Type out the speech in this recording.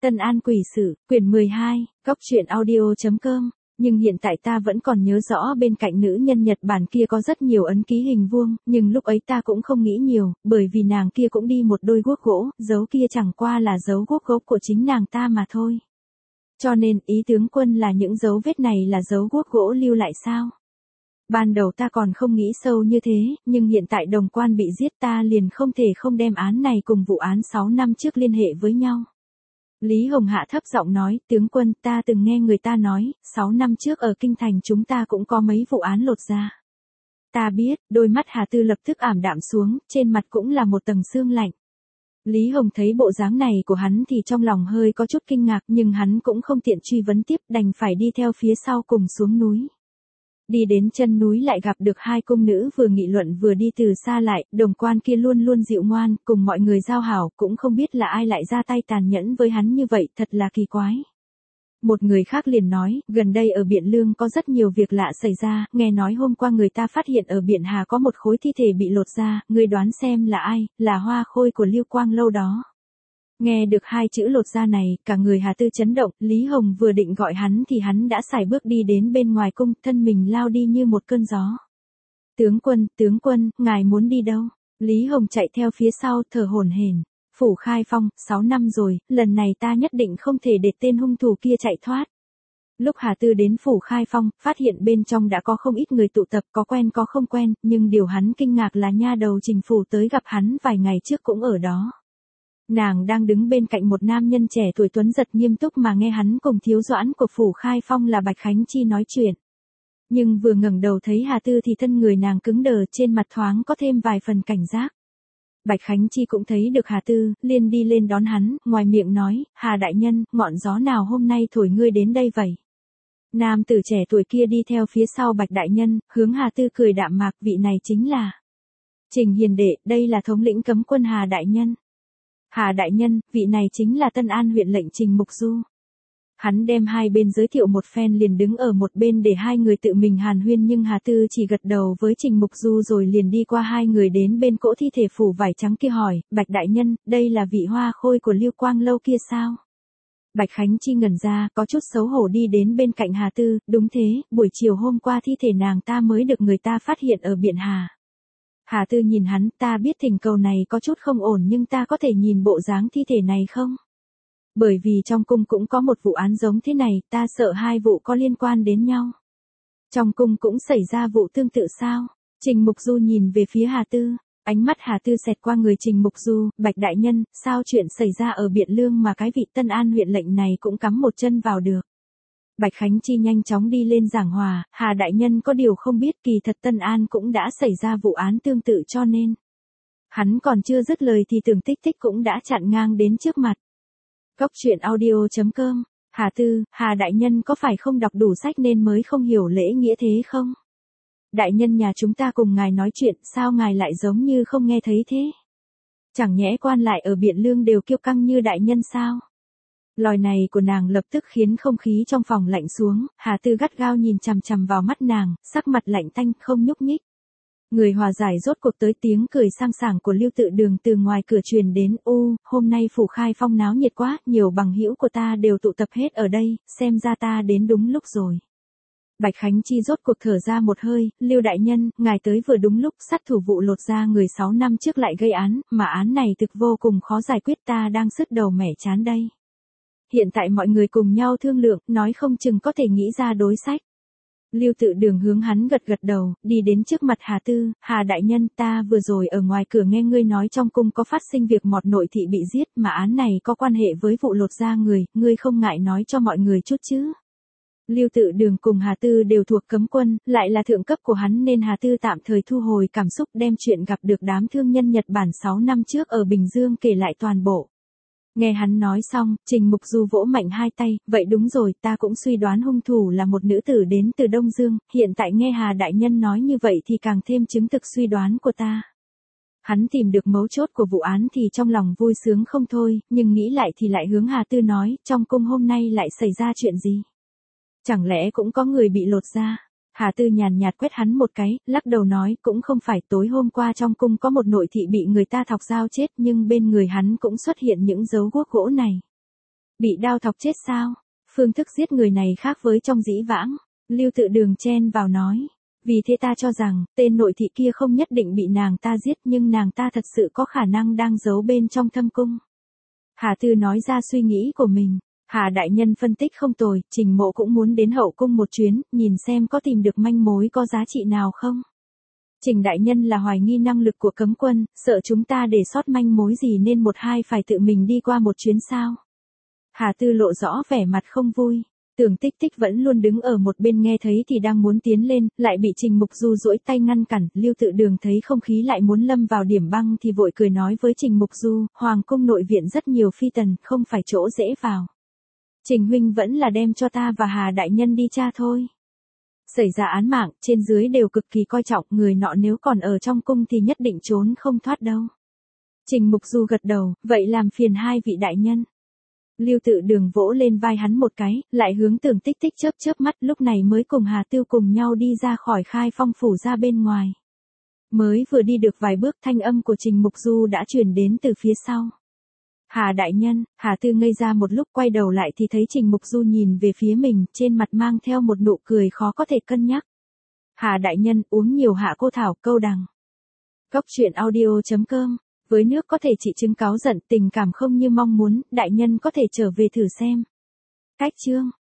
Tân An quỷ sự, quyển 12, góc truyện audio.com. Nhưng hiện tại ta vẫn còn nhớ rõ bên cạnh nữ nhân Nhật Bản kia có rất nhiều ấn ký hình vuông, nhưng lúc ấy ta cũng không nghĩ nhiều, bởi vì nàng kia cũng đi một đôi guốc gỗ, dấu kia chẳng qua là dấu guốc gỗ của chính nàng ta mà thôi. Cho nên, ý tướng quân là những dấu vết này là dấu guốc gỗ lưu lại sao? Ban đầu ta còn không nghĩ sâu như thế, nhưng hiện tại đồng quan bị giết ta liền không thể không đem án này cùng vụ án 6 năm trước liên hệ với nhau. Lý Hồng hạ thấp giọng nói, tướng quân, ta từng nghe người ta nói, 6 năm trước ở Kinh Thành chúng ta cũng có mấy vụ án lột da. Ta biết, đôi mắt Hà Tư lập tức ảm đạm xuống, trên mặt cũng là một tầng sương lạnh. Lý Hồng thấy bộ dáng này của hắn thì trong lòng hơi có chút kinh ngạc, nhưng hắn cũng không tiện truy vấn tiếp, đành phải đi theo phía sau cùng xuống núi. Đi đến chân núi lại gặp được hai cung nữ vừa nghị luận vừa đi từ xa lại, đồng quan kia luôn luôn dịu ngoan, cùng mọi người giao hảo, cũng không biết là ai lại ra tay tàn nhẫn với hắn như vậy, thật là kỳ quái. Một người khác liền nói, gần đây ở Biện Lương có rất nhiều việc lạ xảy ra, nghe nói hôm qua người ta phát hiện ở Biện Hà có một khối thi thể bị lột ra, ngươi đoán xem là ai, là Hoa Khôi của Lưu Quang Lâu đó. Nghe được hai chữ lột da này, cả người Hà Tư chấn động, Lý Hồng vừa định gọi hắn thì hắn đã sải bước đi đến bên ngoài cung, thân mình lao đi như một cơn gió. Tướng quân, ngài muốn đi đâu? Lý Hồng chạy theo phía sau, thở hổn hển. Phủ Khai Phong, 6 năm rồi, lần này ta nhất định không thể để tên hung thủ kia chạy thoát. Lúc Hà Tư đến Phủ Khai Phong, phát hiện bên trong đã có không ít người tụ tập, có quen có không quen, nhưng điều hắn kinh ngạc là nha đầu Trình Phủ tới gặp hắn vài ngày trước cũng ở đó. Nàng đang đứng bên cạnh một nam nhân trẻ tuổi tuấn giật nghiêm túc mà nghe hắn cùng thiếu doãn của Phủ Khai Phong là Bạch Khánh Chi nói chuyện. Nhưng vừa ngẩng đầu thấy Hà Tư thì thân người nàng cứng đờ, trên mặt thoáng có thêm vài phần cảnh giác. Bạch Khánh Chi cũng thấy được Hà Tư, liền đi lên đón hắn, ngoài miệng nói, Hà đại nhân, ngọn gió nào hôm nay thổi ngươi đến đây vậy? Nam tử trẻ tuổi kia đi theo phía sau Bạch đại nhân, hướng Hà Tư cười đạm mạc, vị này chính là Trình Hiền đệ, đây là thống lĩnh cấm quân Hà đại nhân. Hà đại nhân, vị này chính là Tân An huyện lệnh Trình Mục Du. Hắn đem hai bên giới thiệu một phen liền đứng ở một bên để hai người tự mình hàn huyên, nhưng Hà Tư chỉ gật đầu với Trình Mục Du rồi liền đi qua hai người đến bên cỗ thi thể phủ vải trắng kia hỏi, Bạch đại nhân, đây là vị Hoa Khôi của Lưu Quang Lâu kia sao? Bạch Khánh Chi ngẩn ra, có chút xấu hổ đi đến bên cạnh Hà Tư, đúng thế, buổi chiều hôm qua thi thể nàng ta mới được người ta phát hiện ở Biện Hà. Hà Tư nhìn hắn, ta biết thỉnh cầu này có chút không ổn nhưng ta có thể nhìn bộ dáng thi thể này không? Bởi vì trong cung cũng có một vụ án giống thế này, ta sợ hai vụ có liên quan đến nhau. Trong cung cũng xảy ra vụ tương tự sao? Trình Mục Du nhìn về phía Hà Tư, ánh mắt Hà Tư xẹt qua người Trình Mục Du, Bạch đại nhân, sao chuyện xảy ra ở Biện Lương mà cái vị Tân An huyện lệnh này cũng cắm một chân vào được? Bạch Khánh Chi nhanh chóng đi lên giảng hòa, Hà đại nhân có điều không biết kỳ thật Tân An cũng đã xảy ra vụ án tương tự cho nên. Hắn còn chưa dứt lời thì tưởng Tích Tích cũng đã chặn ngang đến trước mặt. Góc truyện audio.com, Hà Tư, Hà đại nhân có phải không đọc đủ sách nên mới không hiểu lễ nghĩa thế không? Đại nhân nhà chúng ta cùng ngài nói chuyện, sao ngài lại giống như không nghe thấy thế? Chẳng nhẽ quan lại ở Biện Lương đều kiêu căng như đại nhân sao? Lời này của nàng lập tức khiến không khí trong phòng lạnh xuống, Hà Tư gắt gao nhìn chằm chằm vào mắt nàng, sắc mặt lạnh tanh không nhúc nhích. Người hòa giải rốt cuộc tới, tiếng cười sang sảng của Lưu Tự Đường từ ngoài cửa truyền đến, hôm nay Phủ Khai Phong náo nhiệt quá, nhiều bằng hữu của ta đều tụ tập hết ở đây, xem ra ta đến đúng lúc rồi. Bạch Khánh Chi rốt cuộc thở ra một hơi, Lưu đại nhân, ngài tới vừa đúng lúc, sát thủ vụ lột da người 6 năm trước lại gây án, mà án này thực vô cùng khó giải quyết, ta đang sứt đầu mẻ chán đây. Hiện tại mọi người cùng nhau thương lượng, nói không chừng có thể nghĩ ra đối sách. Lưu Tự Đường hướng hắn gật gật đầu, đi đến trước mặt Hà Tư, Hà đại nhân, ta vừa rồi ở ngoài cửa nghe ngươi nói trong cung có phát sinh việc một nội thị bị giết, mà án này có quan hệ với vụ lột da người, ngươi không ngại nói cho mọi người chút chứ? Lưu Tự Đường cùng Hà Tư đều thuộc cấm quân, lại là thượng cấp của hắn nên Hà Tư tạm thời thu hồi cảm xúc, đem chuyện gặp được đám thương nhân Nhật Bản 6 năm trước ở Bình Dương kể lại toàn bộ. Nghe hắn nói xong, Trình Mục Du vỗ mạnh hai tay, vậy đúng rồi, ta cũng suy đoán hung thủ là một nữ tử đến từ Đông Dương, hiện tại nghe Hà đại nhân nói như vậy thì càng thêm chứng thực suy đoán của ta. Hắn tìm được mấu chốt của vụ án thì trong lòng vui sướng không thôi, nhưng nghĩ lại thì lại hướng Hà Tư nói, trong cung hôm nay lại xảy ra chuyện gì? Chẳng lẽ cũng có người bị lột da? Hà Tư nhàn nhạt quét hắn một cái, lắc đầu nói, cũng không phải, tối hôm qua trong cung có một nội thị bị người ta thọc dao chết nhưng bên người hắn cũng xuất hiện những dấu guốc gỗ này. Bị đao thọc chết sao? Phương thức giết người này khác với trong dĩ vãng. Lưu Tự Đường chen vào nói. Vì thế ta cho rằng, tên nội thị kia không nhất định bị nàng ta giết nhưng nàng ta thật sự có khả năng đang giấu bên trong thâm cung. Hà Tư nói ra suy nghĩ của mình. Hà đại nhân phân tích không tồi, Trình Mộ cũng muốn đến hậu cung một chuyến, nhìn xem có tìm được manh mối có giá trị nào không. Trình đại nhân là hoài nghi năng lực của cấm quân, sợ chúng ta để sót manh mối gì nên một hai phải tự mình đi qua một chuyến sao. Hà Tư lộ rõ vẻ mặt không vui. Tưởng Tích Tích vẫn luôn đứng ở một bên nghe thấy thì đang muốn tiến lên, lại bị Trình Mục Du duỗi tay ngăn cản. Lưu Tự Đường thấy không khí lại muốn lâm vào điểm băng thì vội cười nói với Trình Mục Du, Hoàng cung nội viện rất nhiều phi tần, không phải chỗ dễ vào. Trình huynh vẫn là đem cho ta và Hà đại nhân đi tra thôi. Xảy ra án mạng, trên dưới đều cực kỳ coi trọng, người nọ nếu còn ở trong cung thì nhất định trốn không thoát đâu. Trình Mục Du gật đầu, vậy làm phiền hai vị đại nhân. Lưu Tự Đường vỗ lên vai hắn một cái, lại hướng Tưởng Tích Tích chớp chớp mắt, lúc này mới cùng Hà Tiêu cùng nhau đi ra khỏi Khai Phong phủ ra bên ngoài. Mới vừa đi được vài bước, thanh âm của Trình Mục Du đã truyền đến từ phía sau. Hà đại nhân. Hà Tư ngây ra một lúc, quay đầu lại thì thấy Trình Mục Du nhìn về phía mình, trên mặt mang theo một nụ cười khó có thể cân nhắc. Hà đại nhân, uống nhiều hạ cô thảo, câu đằng. Góc truyện audio.com. Với nước có thể trị chứng cáu giận, tình cảm không như mong muốn, đại nhân có thể trở về thử xem. Cách chương.